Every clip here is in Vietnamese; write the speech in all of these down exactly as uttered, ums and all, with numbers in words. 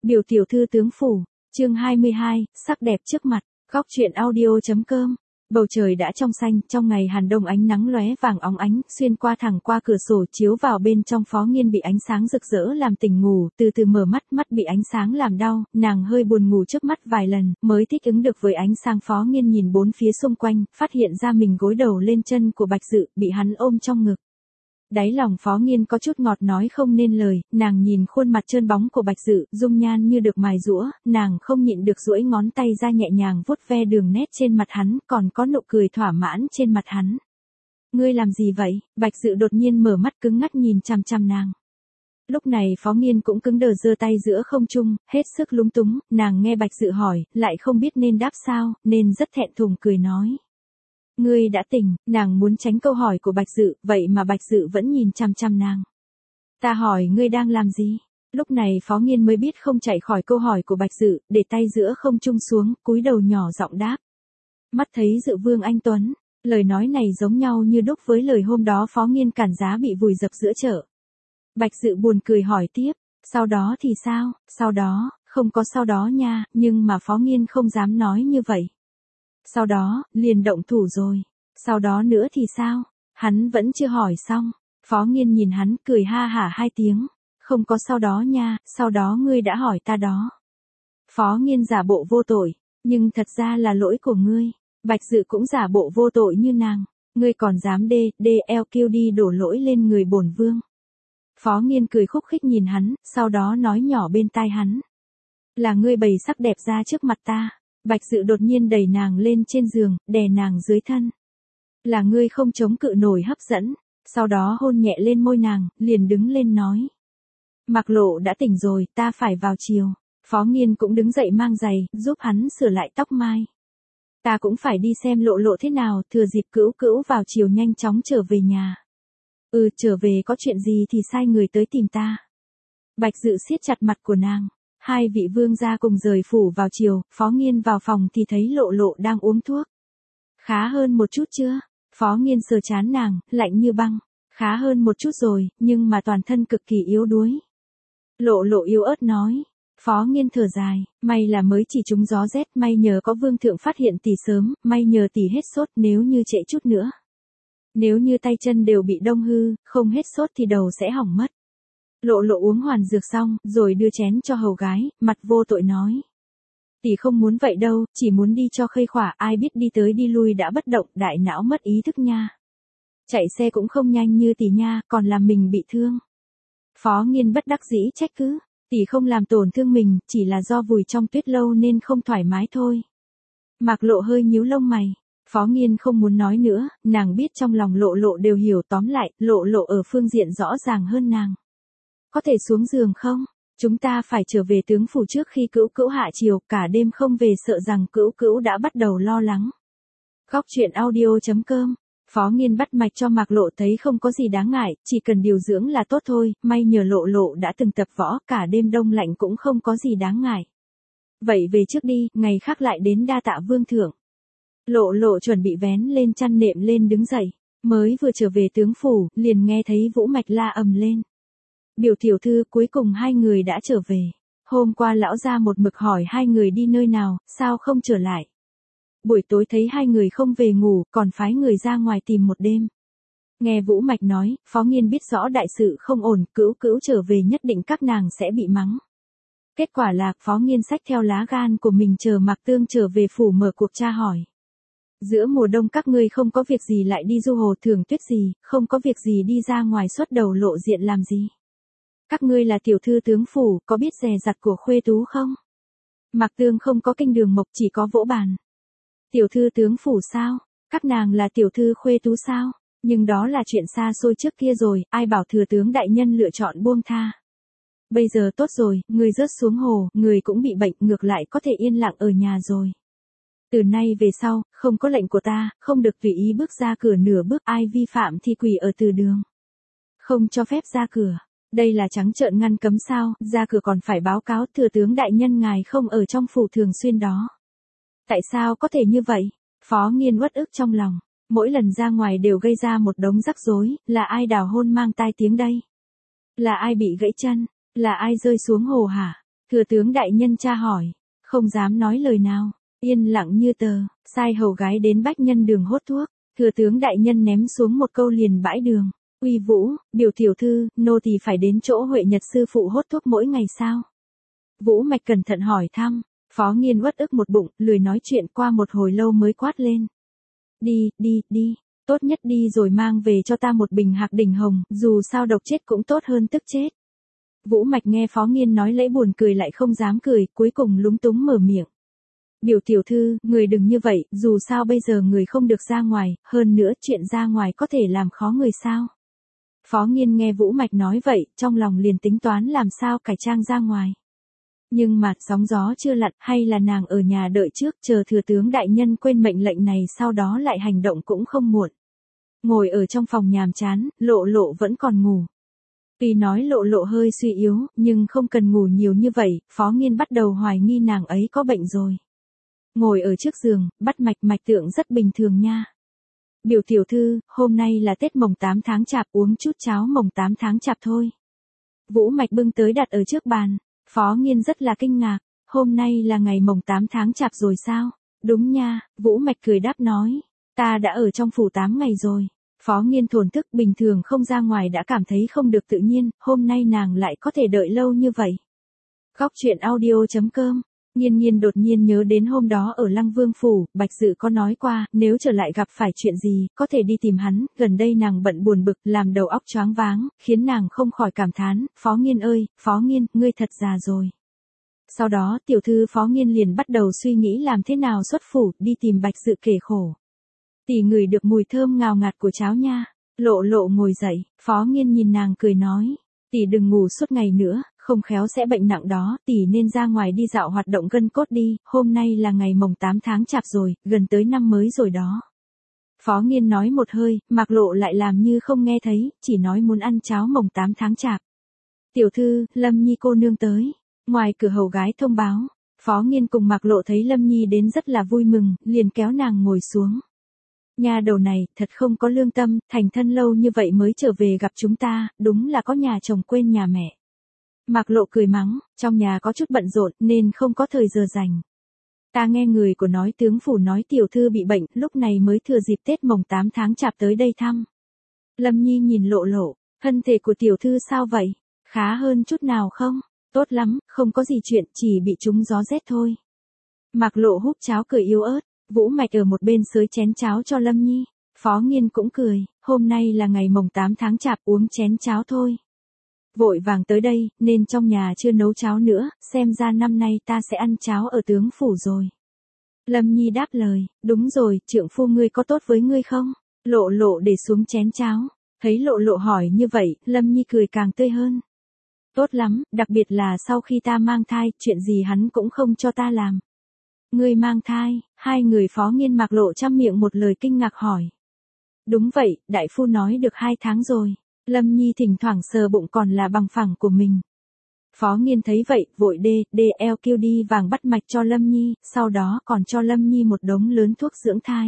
Biểu tiểu thư tướng phủ, chương hai mươi hai, sắc đẹp trước mặt, góc truyện audio.com. Bầu trời đã trong xanh, trong ngày Hàn Đông ánh nắng lóe vàng óng ánh, xuyên qua thẳng qua cửa sổ chiếu vào bên trong. Phó Nghiên bị ánh sáng rực rỡ làm tỉnh ngủ, từ từ mở mắt, mắt bị ánh sáng làm đau, nàng hơi buồn ngủ trước mắt vài lần, mới thích ứng được với ánh sáng. Phó Nghiên nhìn bốn phía xung quanh, phát hiện ra mình gối đầu lên chân của Bạch Dự, bị hắn ôm trong ngực. Đáy lòng Phó Nghiên có chút ngọt nói không nên lời, nàng nhìn khuôn mặt trơn bóng của Bạch Dự, dung nhan như được mài giũa, nàng không nhịn được duỗi ngón tay ra nhẹ nhàng vuốt ve đường nét trên mặt hắn, còn có nụ cười thỏa mãn trên mặt hắn. Ngươi làm gì vậy? Bạch Dự đột nhiên mở mắt cứng ngắc nhìn chằm chằm nàng. Lúc này Phó Nghiên cũng cứng đờ giơ tay giữa không trung, hết sức lúng túng, nàng nghe Bạch Dự hỏi, lại không biết nên đáp sao, nên rất thẹn thùng cười nói. Ngươi đã tỉnh, nàng muốn tránh câu hỏi của Bạch Dự, vậy mà Bạch Dự vẫn nhìn chằm chằm nàng. Ta hỏi ngươi đang làm gì? Lúc này Phó Nghiên mới biết không chạy khỏi câu hỏi của Bạch Dự, để tay giữa không trung xuống, cúi đầu nhỏ giọng đáp. Mắt thấy Dự Vương anh tuấn, lời nói này giống nhau như đúc với lời hôm đó Phó Nghiên cản giá bị vùi dập giữa chợ. Bạch Dự buồn cười hỏi tiếp, sau đó thì sao? Sau đó, không có sau đó nha, nhưng mà Phó Nghiên không dám nói như vậy. Sau đó, liền động thủ rồi. Sau đó nữa thì sao? Hắn vẫn chưa hỏi xong. Phó Nghiên nhìn hắn cười ha hả hai tiếng. Không có sau đó nha, sau đó ngươi đã hỏi ta đó. Phó Nghiên giả bộ vô tội. Nhưng thật ra là lỗi của ngươi. Bạch Dự cũng giả bộ vô tội như nàng. Ngươi còn dám đê, đê eo kêu đi đổ lỗi lên người bổn vương. Phó Nghiên cười khúc khích nhìn hắn, sau đó nói nhỏ bên tai hắn. Là ngươi bày sắc đẹp ra trước mặt ta. Bạch Dự đột nhiên đẩy nàng lên trên giường, đè nàng dưới thân. Là ngươi không chống cự nổi hấp dẫn, sau đó hôn nhẹ lên môi nàng, liền đứng lên nói. Mạc Lộ đã tỉnh rồi, ta phải vào chiều. Phó Nghiên cũng đứng dậy mang giày, giúp hắn sửa lại tóc mai. Ta cũng phải đi xem Lộ Lộ thế nào, thừa dịp Cữu Cữu vào chiều nhanh chóng trở về nhà. Ừ, trở về có chuyện gì thì sai người tới tìm ta. Bạch Dự siết chặt mặt của nàng. Hai vị vương gia cùng rời phủ vào chiều, Phó Nghiên vào phòng thì thấy Lộ Lộ đang uống thuốc. Khá hơn một chút chưa? Phó Nghiên sờ trán nàng, lạnh như băng. Khá hơn một chút rồi, nhưng mà toàn thân cực kỳ yếu đuối. Lộ Lộ yếu ớt nói. Phó Nghiên thở dài, may là mới chỉ trúng gió rét, may nhờ có vương thượng phát hiện tỷ sớm, may nhờ tỷ hết sốt, nếu như trễ chút nữa. Nếu như tay chân đều bị đông hư, không hết sốt thì đầu sẽ hỏng mất. Lộ Lộ uống hoàn dược xong, rồi đưa chén cho hầu gái, mặt vô tội nói. Tỷ không muốn vậy đâu, chỉ muốn đi cho khây khỏa, ai biết đi tới đi lui đã bất động, đại não mất ý thức nha. Chạy xe cũng không nhanh như tỷ nha, còn làm mình bị thương. Phó Nghiên bất đắc dĩ trách cứ, tỷ không làm tổn thương mình, chỉ là do vùi trong tuyết lâu nên không thoải mái thôi. Mạc Lộ hơi nhíu lông mày. Phó Nghiên không muốn nói nữa, nàng biết trong lòng Lộ Lộ đều hiểu, tóm lại, Lộ Lộ ở phương diện rõ ràng hơn nàng. Có thể xuống giường không? Chúng ta phải trở về tướng phủ trước khi Cữu Cữu hạ chiều, cả đêm không về sợ rằng Cữu Cữu đã bắt đầu lo lắng. Góc truyện audio.com. Phó Nghiên bắt mạch cho Mạc Lộ thấy không có gì đáng ngại, chỉ cần điều dưỡng là tốt thôi, may nhờ Lộ Lộ đã từng tập võ, cả đêm đông lạnh cũng không có gì đáng ngại. Vậy về trước đi, ngày khác lại đến đa tạ vương thượng. Lộ Lộ chuẩn bị vén lên chăn nệm lên đứng dậy, mới vừa trở về tướng phủ, liền nghe thấy Vũ Mạch la ầm lên. Biểu tiểu thư, cuối cùng hai người đã trở về. Hôm qua lão gia một mực hỏi hai người đi nơi nào, sao không trở lại. Buổi tối thấy hai người không về ngủ, còn phái người ra ngoài tìm một đêm. Nghe Vũ Mạch nói, Phó Nghiên biết rõ đại sự không ổn, Cữu Cữu trở về nhất định các nàng sẽ bị mắng. Kết quả là, Phó Nghiên xách theo lá gan của mình chờ Mạc Tương trở về phủ mở cuộc tra hỏi. Giữa mùa đông các ngươi không có việc gì lại đi du hồ thưởng tuyết gì, không có việc gì đi ra ngoài xuất đầu lộ diện làm gì. Các ngươi là tiểu thư tướng phủ, có biết dè dặt của khuê tú không? Mạc Tương không có kinh đường mộc, chỉ có vỗ bàn. Tiểu thư tướng phủ sao? Các nàng là tiểu thư khuê tú sao? Nhưng đó là chuyện xa xôi trước kia rồi, ai bảo thừa tướng đại nhân lựa chọn buông tha. Bây giờ tốt rồi, người rớt xuống hồ, người cũng bị bệnh, ngược lại có thể yên lặng ở nhà rồi. Từ nay về sau, không có lệnh của ta, không được tùy ý bước ra cửa nửa bước, ai vi phạm thì quỳ ở từ đường. Không cho phép ra cửa. Đây là trắng trợn ngăn cấm sao, ra cửa còn phải báo cáo thừa tướng đại nhân ngài không ở trong phủ thường xuyên đó. Tại sao có thể như vậy? Phó Nghiên uất ức trong lòng, mỗi lần ra ngoài đều gây ra một đống rắc rối, là ai đào hôn mang tai tiếng đây? Là ai bị gãy chân? Là ai rơi xuống hồ hả? Thừa tướng đại nhân tra hỏi, không dám nói lời nào, yên lặng như tờ, sai hầu gái đến bách nhân đường hốt thuốc. Thừa tướng đại nhân ném xuống một câu liền bãi đường. Uy Vũ, biểu tiểu thư, nô tỳ phải đến chỗ Huệ Nhật sư phụ hốt thuốc mỗi ngày sao? Vũ Mạch cẩn thận hỏi thăm, Phó Nghiên uất ức một bụng, lười nói chuyện, qua một hồi lâu mới quát lên. Đi, đi, đi, tốt nhất đi rồi mang về cho ta một bình Hạc Đỉnh Hồng, dù sao độc chết cũng tốt hơn tức chết. Vũ Mạch nghe Phó Nghiên nói lẫy buồn cười lại không dám cười, cuối cùng lúng túng mở miệng. Biểu tiểu thư, người đừng như vậy, dù sao bây giờ người không được ra ngoài, hơn nữa chuyện ra ngoài có thể làm khó người sao. Phó Nghiên nghe Vũ Mạch nói vậy, trong lòng liền tính toán làm sao cải trang ra ngoài. Nhưng mà, sóng gió chưa lặn, hay là nàng ở nhà đợi trước, chờ thừa tướng đại nhân quên mệnh lệnh này sau đó lại hành động cũng không muộn. Ngồi ở trong phòng nhàm chán, Lộ Lộ vẫn còn ngủ. Tuy nói Lộ Lộ hơi suy yếu, nhưng không cần ngủ nhiều như vậy, Phó Nghiên bắt đầu hoài nghi nàng ấy có bệnh rồi. Ngồi ở trước giường, bắt mạch mạch tượng rất bình thường nha. Biểu tiểu thư, hôm nay là Tết mồng tám tháng chạp, uống chút cháo mồng tám tháng chạp thôi. Vũ Mạch bưng tới đặt ở trước bàn. Phó Nghiên rất là kinh ngạc, hôm nay là ngày mồng tám tháng chạp rồi sao? Đúng nha, Vũ Mạch cười đáp nói, ta đã ở trong phủ tám ngày rồi. Phó Nghiên thổn thức, bình thường không ra ngoài đã cảm thấy không được tự nhiên, hôm nay nàng lại có thể đợi lâu như vậy. Góc truyện audio chấm com. Nghiên Nghiên đột nhiên nhớ đến hôm đó ở Lăng Vương phủ, Bạch Dự có nói qua, nếu trở lại gặp phải chuyện gì, có thể đi tìm hắn, gần đây nàng bận buồn bực, làm đầu óc choáng váng, khiến nàng không khỏi cảm thán, Phó Nghiên ơi, Phó Nghiên, ngươi thật già rồi. Sau đó, tiểu thư Phó Nghiên liền bắt đầu suy nghĩ làm thế nào xuất phủ, đi tìm Bạch Dự kể khổ. Tỷ ngửi được mùi thơm ngào ngạt của cháo nha. Lộ Lộ ngồi dậy, Phó Nghiên nhìn nàng cười nói, tỷ đừng ngủ suốt ngày nữa, không khéo sẽ bệnh nặng đó, tỷ nên ra ngoài đi dạo hoạt động gân cốt đi, hôm nay là ngày mồng tám tháng chạp rồi, gần tới năm mới rồi đó. Phó Nghiên nói một hơi, Mạc Lộ lại làm như không nghe thấy, chỉ nói muốn ăn cháo mồng tám tháng chạp. Tiểu thư, Lâm Nhi cô nương tới. Ngoài cửa hầu gái thông báo, Phó Nghiên cùng Mạc Lộ thấy Lâm Nhi đến rất là vui mừng, liền kéo nàng ngồi xuống. Nhà đầu này, thật không có lương tâm, thành thân lâu như vậy mới trở về gặp chúng ta, đúng là có nhà chồng quên nhà mẹ. Mạc Lộ cười mắng, trong nhà có chút bận rộn nên không có thời giờ rảnh. Ta nghe người của nói tướng phủ nói tiểu thư bị bệnh, lúc này mới thừa dịp Tết mồng tám tháng chạp tới đây thăm. Lâm Nhi nhìn Lộ Lộ, thân thể của tiểu thư sao vậy? Khá hơn chút nào không? Tốt lắm, không có gì chuyện, chỉ bị trúng gió rét thôi. Mạc Lộ húp cháo cười yếu ớt, Vũ Mạch ở một bên xới chén cháo cho Lâm Nhi. Phó Nghiên cũng cười, hôm nay là ngày mồng tám tháng chạp, uống chén cháo thôi. Vội vàng tới đây, nên trong nhà chưa nấu cháo nữa, xem ra năm nay ta sẽ ăn cháo ở tướng phủ rồi. Lâm Nhi đáp lời, đúng rồi, trượng phu ngươi có tốt với ngươi không? Lộ Lộ để xuống chén cháo, thấy Lộ Lộ hỏi như vậy, Lâm Nhi cười càng tươi hơn. Tốt lắm, đặc biệt là sau khi ta mang thai, chuyện gì hắn cũng không cho ta làm. Ngươi mang thai, hai người Phó Nghiên Mạc Lộ trăm miệng một lời kinh ngạc hỏi. Đúng vậy, đại phu nói được hai tháng rồi. Lâm Nhi thỉnh thoảng sờ bụng còn là bằng phẳng của mình. Phó Nghiên thấy vậy, vội đê, đê eo kêu đi vàng bắt mạch cho Lâm Nhi, sau đó còn cho Lâm Nhi một đống lớn thuốc dưỡng thai.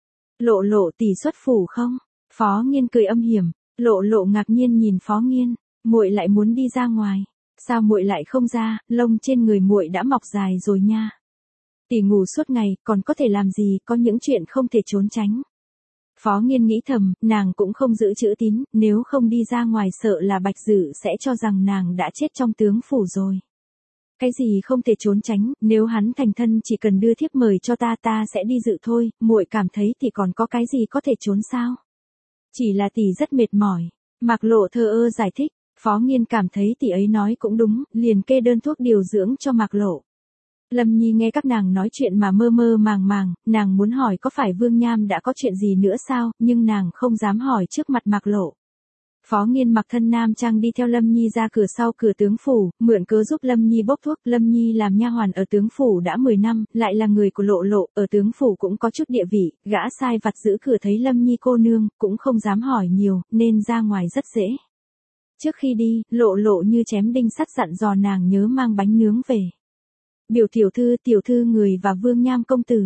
Lộ Lộ tỷ xuất phủ không? Phó Nghiên cười âm hiểm, Lộ Lộ ngạc nhiên nhìn Phó Nghiên, muội lại muốn đi ra ngoài, sao muội lại không ra, lông trên người muội đã mọc dài rồi nha. Tỷ ngủ suốt ngày, còn có thể làm gì, có những chuyện không thể trốn tránh. Phó Nghiên nghĩ thầm, nàng cũng không giữ chữ tín, nếu không đi ra ngoài sợ là Bạch Dự sẽ cho rằng nàng đã chết trong tướng phủ rồi. Cái gì không thể trốn tránh, nếu hắn thành thân chỉ cần đưa thiếp mời cho ta ta sẽ đi dự thôi, muội cảm thấy thì còn có cái gì có thể trốn sao? Chỉ là tỷ rất mệt mỏi. Mạc Lộ thờ ơ giải thích, Phó Nghiên cảm thấy tỷ ấy nói cũng đúng, liền kê đơn thuốc điều dưỡng cho Mạc Lộ. Lâm Nhi nghe các nàng nói chuyện mà mơ mơ màng màng, nàng muốn hỏi có phải Vương Nham đã có chuyện gì nữa sao, nhưng nàng không dám hỏi trước mặt Mạc Lộ. Phó Nghiên mặc thân nam trang đi theo Lâm Nhi ra cửa sau cửa tướng phủ, mượn cớ giúp Lâm Nhi bốc thuốc. Lâm Nhi làm nha hoàn ở tướng phủ đã mười năm, lại là người của Lộ Lộ, ở tướng phủ cũng có chút địa vị, gã sai vặt giữ cửa thấy Lâm Nhi cô nương, cũng không dám hỏi nhiều, nên ra ngoài rất dễ. Trước khi đi, Lộ Lộ như chém đinh sắt dặn dò nàng nhớ mang bánh nướng về. Biểu tiểu thư, tiểu thư người và Vương Nham công tử.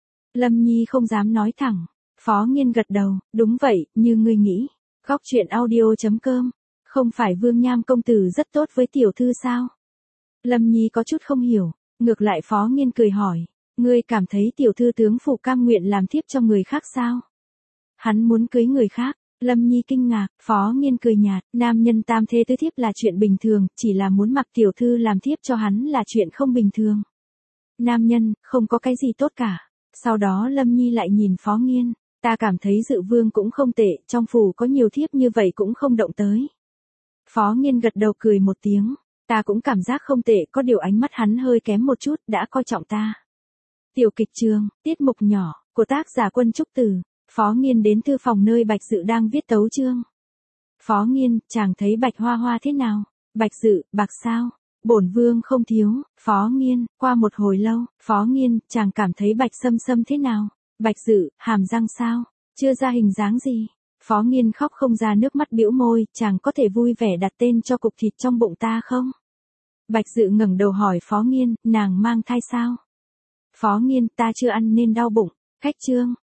Lâm Nhi không dám nói thẳng. Phó Nghiên gật đầu, đúng vậy, như ngươi nghĩ. Góc truyện audio chấm com. Không phải Vương Nham công tử rất tốt với tiểu thư sao? Lâm Nhi có chút không hiểu, ngược lại Phó Nghiên cười hỏi, ngươi cảm thấy tiểu thư tướng phủ cam nguyện làm thiếp cho người khác sao? Hắn muốn cưới người khác. Lâm Nhi kinh ngạc, Phó Nghiên cười nhạt, nam nhân tam thê tứ thiếp là chuyện bình thường, chỉ là muốn mặc tiểu thư làm thiếp cho hắn là chuyện không bình thường. Nam nhân, không có cái gì tốt cả. Sau đó Lâm Nhi lại nhìn Phó Nghiên, ta cảm thấy Dự Vương cũng không tệ, trong phủ có nhiều thiếp như vậy cũng không động tới. Phó Nghiên gật đầu cười một tiếng, ta cũng cảm giác không tệ, có điều ánh mắt hắn hơi kém một chút, đã coi trọng ta. Tiểu kịch trường, tiết mục nhỏ, của tác giả Quân Trúc Tử. Phó Nghiên đến thư phòng nơi Bạch Dự đang viết tấu chương. Phó Nghiên, chàng thấy Bạch Hoa Hoa thế nào? Bạch Dự, bạc sao? Bổn vương không thiếu. Phó Nghiên, qua một hồi lâu, Phó Nghiên, chàng cảm thấy Bạch Sâm Sâm thế nào? Bạch Dự, hàm răng sao? Chưa ra hình dáng gì? Phó Nghiên khóc không ra nước mắt bĩu môi, chàng có thể vui vẻ đặt tên cho cục thịt trong bụng ta không? Bạch Dự ngẩng đầu hỏi Phó Nghiên, nàng mang thai sao? Phó Nghiên, ta chưa ăn nên đau bụng. Khách chương.